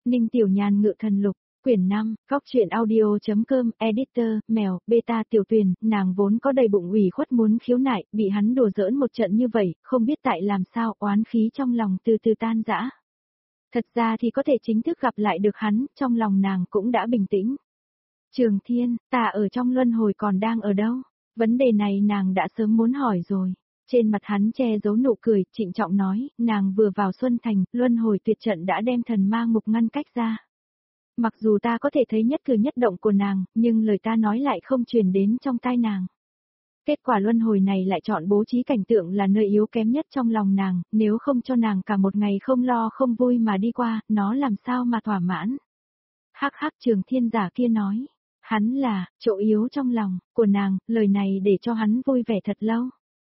Ninh Tiểu Nhàn ngự thần lục, quyển 5, góc truyện audio.com, editor, mèo, beta Tiểu Tuyền, nàng vốn có đầy bụng ủy khuất muốn khiếu nại, bị hắn đùa giỡn một trận như vậy, không biết tại làm sao, oán khí trong lòng từ từ tan rã. Thật ra thì có thể chính thức gặp lại được hắn, trong lòng nàng cũng đã bình tĩnh. Trường Thiên, ta ở trong luân hồi còn đang ở đâu? Vấn đề này nàng đã sớm muốn hỏi rồi. Trên mặt hắn che giấu nụ cười, trịnh trọng nói, nàng vừa vào Xuân Thành, luân hồi tuyệt trận đã đem thần ma ngục ngăn cách ra. Mặc dù ta có thể thấy nhất cử nhất động của nàng, nhưng lời ta nói lại không truyền đến trong tai nàng. Kết quả luân hồi này lại chọn bố trí cảnh tượng là nơi yếu kém nhất trong lòng nàng, nếu không cho nàng cả một ngày không lo không vui mà đi qua, nó làm sao mà thỏa mãn. Hắc hắc, Trường Thiên giả kia nói, hắn là chỗ yếu trong lòng của nàng, lời này để cho hắn vui vẻ thật lâu.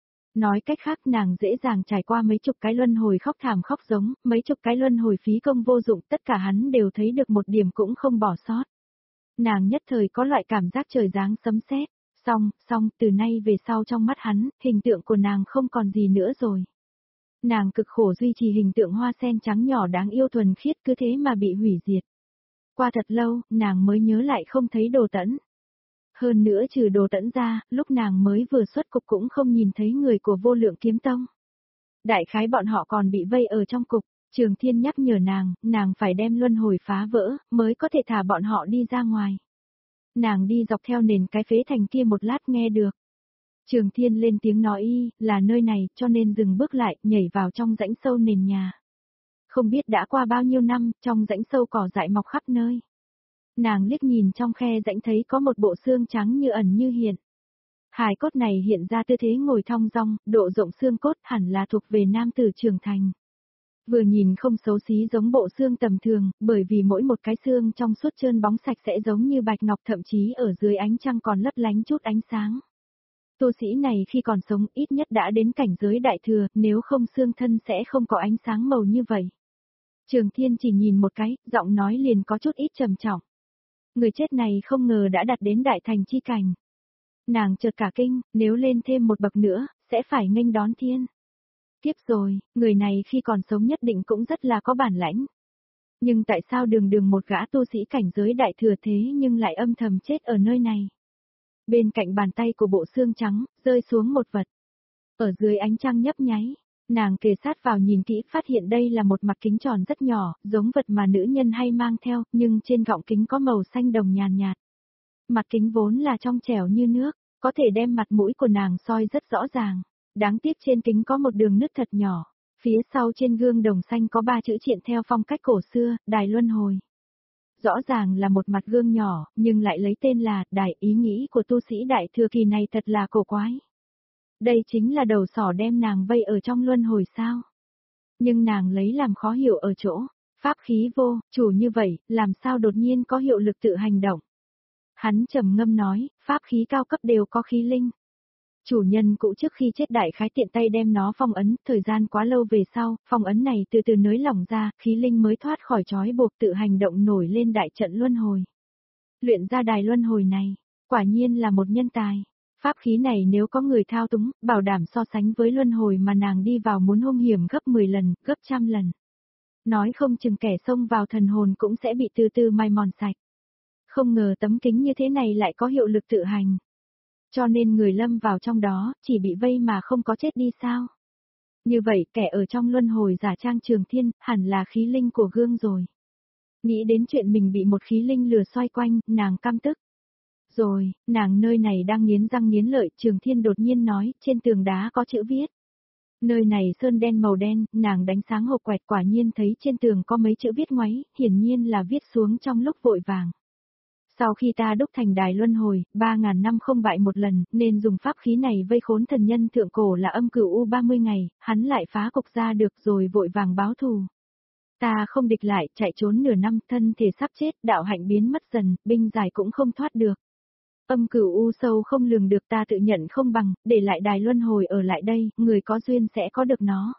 Nói cách khác, nàng dễ dàng trải qua mấy chục cái luân hồi khóc thảm khóc giống, mấy chục cái luân hồi phí công vô dụng, tất cả hắn đều thấy được một điểm cũng không bỏ sót. Nàng nhất thời có loại cảm giác trời giáng sấm sét. Xong, từ nay về sau trong mắt hắn, hình tượng của nàng không còn gì nữa rồi. Nàng cực khổ duy trì hình tượng hoa sen trắng nhỏ đáng yêu thuần khiết, cứ thế mà bị hủy diệt. Qua thật lâu, nàng mới nhớ lại không thấy Đồ Tẫn. Hơn nữa trừ Đồ Tẫn ra, lúc nàng mới vừa xuất cục cũng không nhìn thấy người của Vô Lượng Kiếm Tông. Đại khái bọn họ còn bị vây ở trong cục, Trường Thiên nhắc nhở nàng phải đem luân hồi phá vỡ, mới có thể thả bọn họ đi ra ngoài. Nàng đi dọc theo nền cái phế thành kia một lát nghe được. Trường Thiên lên tiếng nói là nơi này, cho nên dừng bước lại, nhảy vào trong rãnh sâu nền nhà. Không biết đã qua bao nhiêu năm, trong rãnh sâu cỏ dại mọc khắp nơi. Nàng liếc nhìn trong khe rãnh thấy có một bộ xương trắng như ẩn như hiện. Hài cốt này hiện ra tư thế ngồi thong dong, độ rộng xương cốt hẳn là thuộc về nam tử trưởng thành. Vừa nhìn không xấu xí giống bộ xương tầm thường, bởi vì mỗi một cái xương trong suốt trơn bóng sạch sẽ giống như bạch ngọc, thậm chí ở dưới ánh trăng còn lấp lánh chút ánh sáng. Tu sĩ này khi còn sống ít nhất đã đến cảnh giới đại thừa, nếu không xương thân sẽ không có ánh sáng màu như vậy. Trường Thiên chỉ nhìn một cái, giọng nói liền có chút ít trầm trọng. Người chết này không ngờ đã đạt đến đại thành chi cảnh. Nàng chợt cả kinh, nếu lên thêm một bậc nữa, sẽ phải nghênh đón thiên. Tiếp rồi, người này khi còn sống nhất định cũng rất là có bản lãnh. Nhưng tại sao đường một gã tu sĩ cảnh giới đại thừa thế nhưng lại âm thầm chết ở nơi này? Bên cạnh bàn tay của bộ xương trắng, rơi xuống một vật. Ở dưới ánh trăng nhấp nháy, nàng kề sát vào nhìn kỹ phát hiện đây là một mặt kính tròn rất nhỏ, giống vật mà nữ nhân hay mang theo, nhưng trên gọng kính có màu xanh đồng nhàn nhạt. Mặt kính vốn là trong trẻo như nước, có thể đem mặt mũi của nàng soi rất rõ ràng. Đáng tiếc trên kính có một đường nứt thật nhỏ, phía sau trên gương đồng xanh có 3 chữ triện theo phong cách cổ xưa, Đài Luân Hồi. Rõ ràng là một mặt gương nhỏ, nhưng lại lấy tên là Đài, ý nghĩ của tu sĩ đại thừa kỳ này thật là cổ quái. Đây chính là đầu sỏ đem nàng vây ở trong luân hồi sao? Nhưng nàng lấy làm khó hiểu ở chỗ, pháp khí vô, chủ như vậy, làm sao đột nhiên có hiệu lực tự hành động? Hắn trầm ngâm nói, pháp khí cao cấp đều có khí linh. Chủ nhân cũ trước khi chết đại khái tiện tay đem nó phong ấn, thời gian quá lâu về sau, phong ấn này từ từ nới lỏng ra, khí linh mới thoát khỏi trói buộc tự hành động nổi lên đại trận luân hồi. Luyện ra đài luân hồi này, quả nhiên là một nhân tài. Pháp khí này nếu có người thao túng, bảo đảm so sánh với luân hồi mà nàng đi vào muốn hung hiểm gấp 10 lần, gấp trăm lần. Nói không chừng kẻ xông vào thần hồn cũng sẽ bị từ từ mai mòn sạch. Không ngờ tấm kính như thế này lại có hiệu lực tự hành. Cho nên người lâm vào trong đó, chỉ bị vây mà không có chết đi sao? Như vậy, kẻ ở trong luân hồi giả trang Trường Thiên, hẳn là khí linh của gương rồi. Nghĩ đến chuyện mình bị một khí linh lừa xoay quanh, nàng căm tức. Rồi, nàng nơi này đang nghiến răng nghiến lợi, Trường Thiên đột nhiên nói, trên tường đá có chữ viết. Nơi này sơn đen màu đen, nàng đánh sáng hộp quẹt quả nhiên thấy trên tường có mấy chữ viết ngoáy, hiển nhiên là viết xuống trong lúc vội vàng. Sau khi ta đúc thành đài luân hồi, 3.000 năm không bại một lần, nên dùng pháp khí này vây khốn thần nhân thượng cổ là Âm Cửu U 30 ngày, hắn lại phá cục ra được rồi vội vàng báo thù. Ta không địch lại, chạy trốn nửa năm, thân thể sắp chết, đạo hạnh biến mất dần, binh giải cũng không thoát được. Âm Cửu U sâu không lường được, ta tự nhận không bằng, để lại đài luân hồi ở lại đây, người có duyên sẽ có được nó.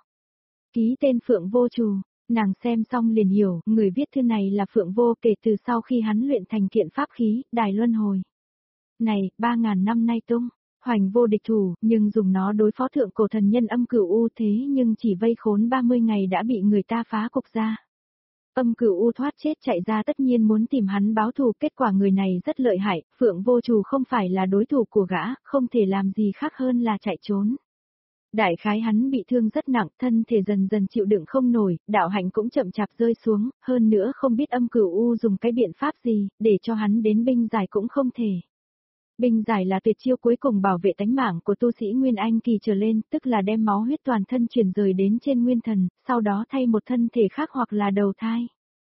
Ký tên Phượng Vô Trù. Nàng xem xong liền hiểu, người viết thư này là Phượng Vô kể từ sau khi hắn luyện thành kiện pháp khí, đài luân hồi. Này, 3.000 năm nay tung, hoành vô địch thủ, nhưng dùng nó đối phó thượng cổ thần nhân Âm Cửu U thế nhưng chỉ vây khốn 30 ngày đã bị người ta phá cục ra. Âm Cửu U thoát chết chạy ra tất nhiên muốn tìm hắn báo thù, kết quả người này rất lợi hại, Phượng Vô Trù không phải là đối thủ của gã, không thể làm gì khác hơn là chạy trốn. Đại khái hắn bị thương rất nặng, thân thể dần dần chịu đựng không nổi, đạo hạnh cũng chậm chạp rơi xuống, hơn nữa không biết Âm Cửu U dùng cái biện pháp gì, để cho hắn đến binh giải cũng không thể. Binh giải là tuyệt chiêu cuối cùng bảo vệ tánh mạng của tu sĩ Nguyên Anh kỳ trở lên, tức là đem máu huyết toàn thân chuyển rời đến trên nguyên thần, sau đó thay một thân thể khác hoặc là đầu thai.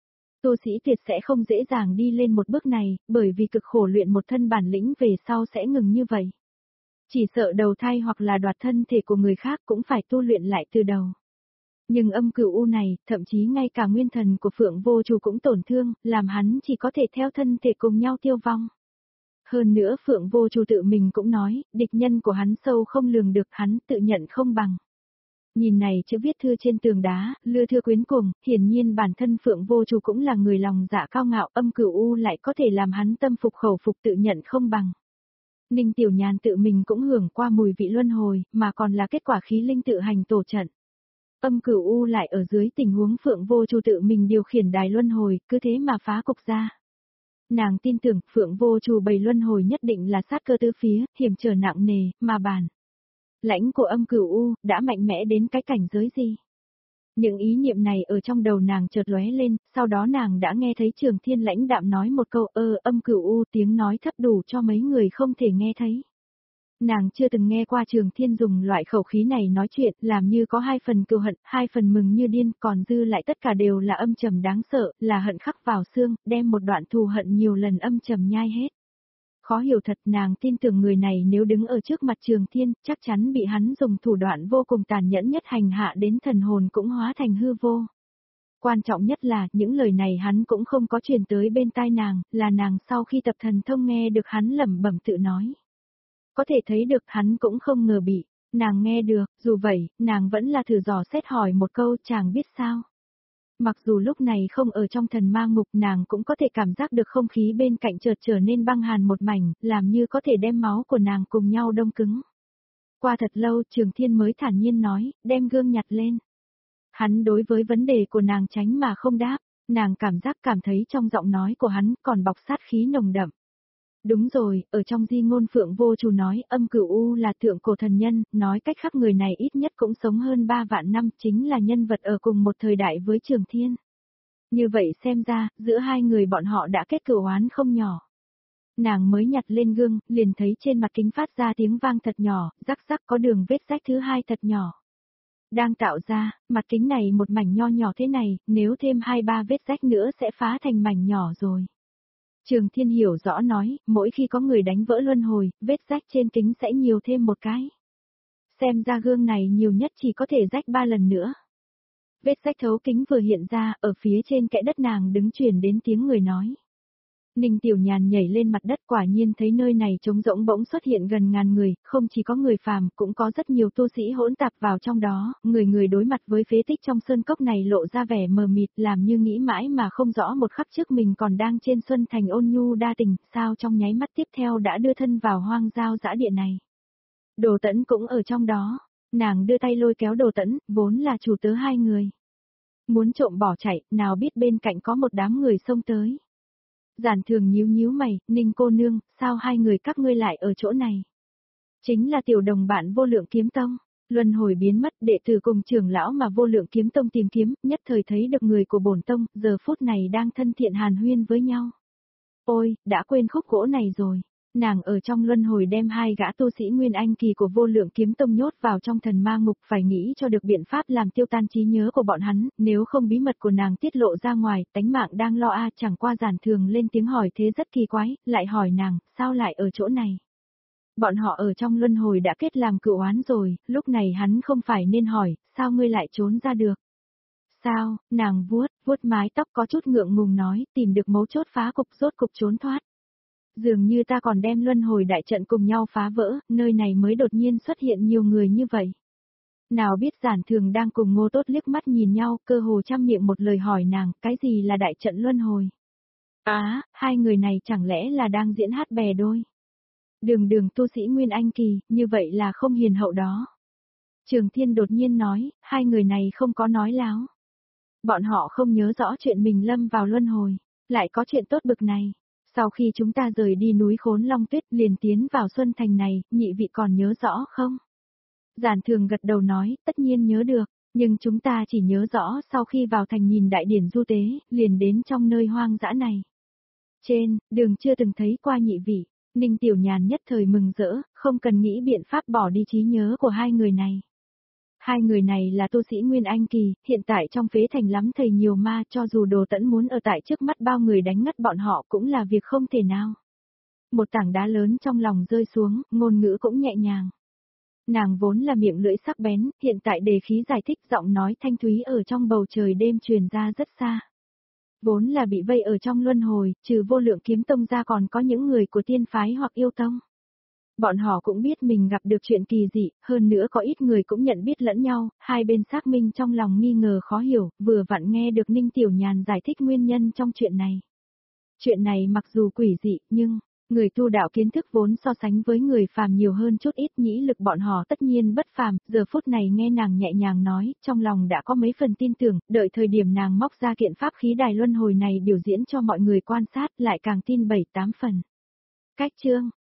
Tu sĩ tuyệt sẽ không dễ dàng đi lên một bước này, bởi vì cực khổ luyện một thân bản lĩnh về sau sẽ ngừng như vậy. Chỉ sợ đầu thai hoặc là đoạt thân thể của người khác cũng phải tu luyện lại từ đầu. Nhưng Âm Cửu U này, thậm chí ngay cả nguyên thần của Phượng Vô Trù cũng tổn thương, làm hắn chỉ có thể theo thân thể cùng nhau tiêu vong. Hơn nữa Phượng Vô Trù tự mình cũng nói, địch nhân của hắn sâu không lường được, hắn tự nhận không bằng. Nhìn này chữ viết thư trên tường đá, lưa thưa quyến cuồng, hiển nhiên bản thân Phượng Vô Trù cũng là người lòng dạ cao ngạo, Âm Cửu U lại có thể làm hắn tâm phục khẩu phục tự nhận không bằng. Ninh Tiểu Nhàn tự mình cũng hưởng qua mùi vị luân hồi, mà còn là kết quả khí linh tự hành tổ trận. Âm Cửu U lại ở dưới tình huống Phượng Vô Trù tự mình điều khiển đài luân hồi, cứ thế mà phá cục ra. Nàng tin tưởng Phượng Vô Trù bày luân hồi nhất định là sát cơ tứ phía, hiểm trở nặng nề, mà bản lãnh của Âm Cửu U đã mạnh mẽ đến cái cảnh giới gì. Những ý niệm này ở trong đầu nàng chợt lóe lên, sau đó nàng đã nghe thấy Trường Thiên lãnh đạm nói một câu Âm Cửu U, tiếng nói thấp đủ cho mấy người không thể nghe thấy. Nàng chưa từng nghe qua Trường Thiên dùng loại khẩu khí này nói chuyện, làm như có hai phần cừu hận, hai phần mừng như điên, còn dư lại tất cả đều là âm trầm đáng sợ, là hận khắc vào xương, đem một đoạn thù hận nhiều lần âm trầm nhai hết. Khó hiểu thật, nàng tin tưởng người này nếu đứng ở trước mặt Trường Thiên, chắc chắn bị hắn dùng thủ đoạn vô cùng tàn nhẫn nhất hành hạ đến thần hồn cũng hóa thành hư vô. Quan trọng nhất là, những lời này hắn cũng không có truyền tới bên tai nàng, là nàng sau khi tập thần thông nghe được hắn lẩm bẩm tự nói. Có thể thấy được hắn cũng không ngờ bị, nàng nghe được, dù vậy, nàng vẫn là thử dò xét hỏi một câu, chàng biết sao. Mặc dù lúc này không ở trong thần ma ngục, nàng cũng có thể cảm giác được không khí bên cạnh chợt trở nên băng hàn một mảnh, làm như có thể đem máu của nàng cùng nhau đông cứng. Qua thật lâu, Trường Thiên mới thản nhiên nói, đem gương nhặt lên. Hắn đối với vấn đề của nàng tránh mà không đáp, nàng cảm thấy trong giọng nói của hắn còn bọc sát khí nồng đậm. Đúng rồi, ở trong di ngôn Phượng Vô Trù nói Âm Cửu U là thượng cổ thần nhân, nói cách khác người này ít nhất cũng sống hơn 3 vạn năm, chính là nhân vật ở cùng một thời đại với Trường Thiên. Như vậy xem ra, giữa hai người bọn họ đã kết cửu oán không nhỏ. Nàng mới nhặt lên gương, liền thấy trên mặt kính phát ra tiếng vang thật nhỏ, rắc rắc có đường vết rách thứ hai thật nhỏ. Đang tạo ra, mặt kính này một mảnh nho nhỏ thế này, nếu thêm 2-3 vết rách nữa sẽ phá thành mảnh nhỏ rồi. Trường Thiên hiểu rõ nói, mỗi khi có người đánh vỡ luân hồi, vết rách trên kính sẽ nhiều thêm một cái. Xem ra gương này nhiều nhất chỉ có thể rách 3 lần nữa. Vết rách thấu kính vừa hiện ra, ở phía trên kẽ đất nàng đứng truyền đến tiếng người nói. Ninh Tiểu Nhàn nhảy lên mặt đất, quả nhiên thấy nơi này trống rỗng, bỗng xuất hiện gần ngàn người, không chỉ có người phàm, cũng có rất nhiều tu sĩ hỗn tạp vào trong đó, người người đối mặt với phế tích trong sơn cốc này lộ ra vẻ mờ mịt, làm như nghĩ mãi mà không rõ một khắc trước mình còn đang trên xuân thành ôn nhu đa tình, sao trong nháy mắt tiếp theo đã đưa thân vào hoang giao dã địa này. Đồ Tẫn cũng ở trong đó, nàng đưa tay lôi kéo Đồ Tẫn, vốn là chủ tớ hai người. Muốn trộm bỏ chạy, nào biết bên cạnh có một đám người xông tới. Giản Thường nhíu nhíu mày, Ninh cô nương, sao hai người các ngươi lại ở chỗ này? Chính là tiểu đồng bạn Vô Lượng Kiếm Tông. Luân hồi biến mất, đệ tử cùng trưởng lão mà Vô Lượng Kiếm Tông tìm kiếm, nhất thời thấy được người của bổn tông, giờ phút này đang thân thiện hàn huyên với nhau. Ôi, đã quên khúc gỗ này rồi. Nàng ở trong luân hồi đem hai gã tu sĩ Nguyên Anh kỳ của Vô Lượng Kiếm Tông nhốt vào trong thần ma ngục, phải nghĩ cho được biện pháp làm tiêu tan trí nhớ của bọn hắn, nếu không bí mật của nàng tiết lộ ra ngoài, tánh mạng đang lo chẳng qua Giản Thường lên tiếng hỏi thế rất kỳ quái, lại hỏi nàng, sao lại ở chỗ này? Bọn họ ở trong luân hồi đã kết làm cựu oán rồi, lúc này hắn không phải nên hỏi, sao ngươi lại trốn ra được? Sao, nàng vuốt mái tóc có chút ngượng ngùng nói, tìm được mấu chốt phá cục, rốt cục trốn thoát. Dường như ta còn đem luân hồi đại trận cùng nhau phá vỡ, nơi này mới đột nhiên xuất hiện nhiều người như vậy. Nào biết Giản Thường đang cùng Ngô Tốt liếc mắt nhìn nhau, cơ hồ trăm miệng một lời hỏi nàng, cái gì là đại trận luân hồi? Hai người này chẳng lẽ là đang diễn hát bè đôi? Đường tu sĩ Nguyên Anh kỳ, như vậy là không hiền hậu đó. Trường Thiên đột nhiên nói, hai người này không có nói láo. Bọn họ không nhớ rõ chuyện mình lâm vào luân hồi, lại có chuyện tốt bực này. Sau khi chúng ta rời đi núi Khốn Long Tuyết liền tiến vào Xuân Thành này, nhị vị còn nhớ rõ không? Giản Thường gật đầu nói, tất nhiên nhớ được, nhưng chúng ta chỉ nhớ rõ sau khi vào thành nhìn đại điển du tế, liền đến trong nơi hoang dã này. Trên, đường chưa từng thấy qua nhị vị, Ninh Tiểu Nhàn nhất thời mừng rỡ, không cần nghĩ biện pháp bỏ đi trí nhớ của hai người này. Hai người này là tu sĩ Nguyên Anh Kỳ, hiện tại trong phế thành lắm thầy nhiều ma, cho dù Đồ Tẫn muốn ở tại trước mắt bao người đánh ngất bọn họ cũng là việc không thể nào. Một tảng đá lớn trong lòng rơi xuống, ngôn ngữ cũng nhẹ nhàng. Nàng vốn là miệng lưỡi sắc bén, hiện tại đề khí giải thích giọng nói thanh thúy ở trong bầu trời đêm truyền ra rất xa. Vốn là bị vây ở trong luân hồi, trừ Vô Lượng Kiếm Tông ra còn có những người của tiên phái hoặc yêu tông. Bọn họ cũng biết mình gặp được chuyện kỳ dị, hơn nữa có ít người cũng nhận biết lẫn nhau, hai bên xác minh trong lòng nghi ngờ khó hiểu, vừa vặn nghe được Ninh Tiểu Nhàn giải thích nguyên nhân trong chuyện này. Chuyện này mặc dù quỷ dị, nhưng người tu đạo kiến thức vốn so sánh với người phàm nhiều hơn chút ít, nhĩ lực bọn họ tất nhiên bất phàm, giờ phút này nghe nàng nhẹ nhàng nói, trong lòng đã có mấy phần tin tưởng, đợi thời điểm nàng móc ra kiện pháp khí đài luân hồi này biểu diễn cho mọi người quan sát lại càng tin 7-8 phần. Cách chương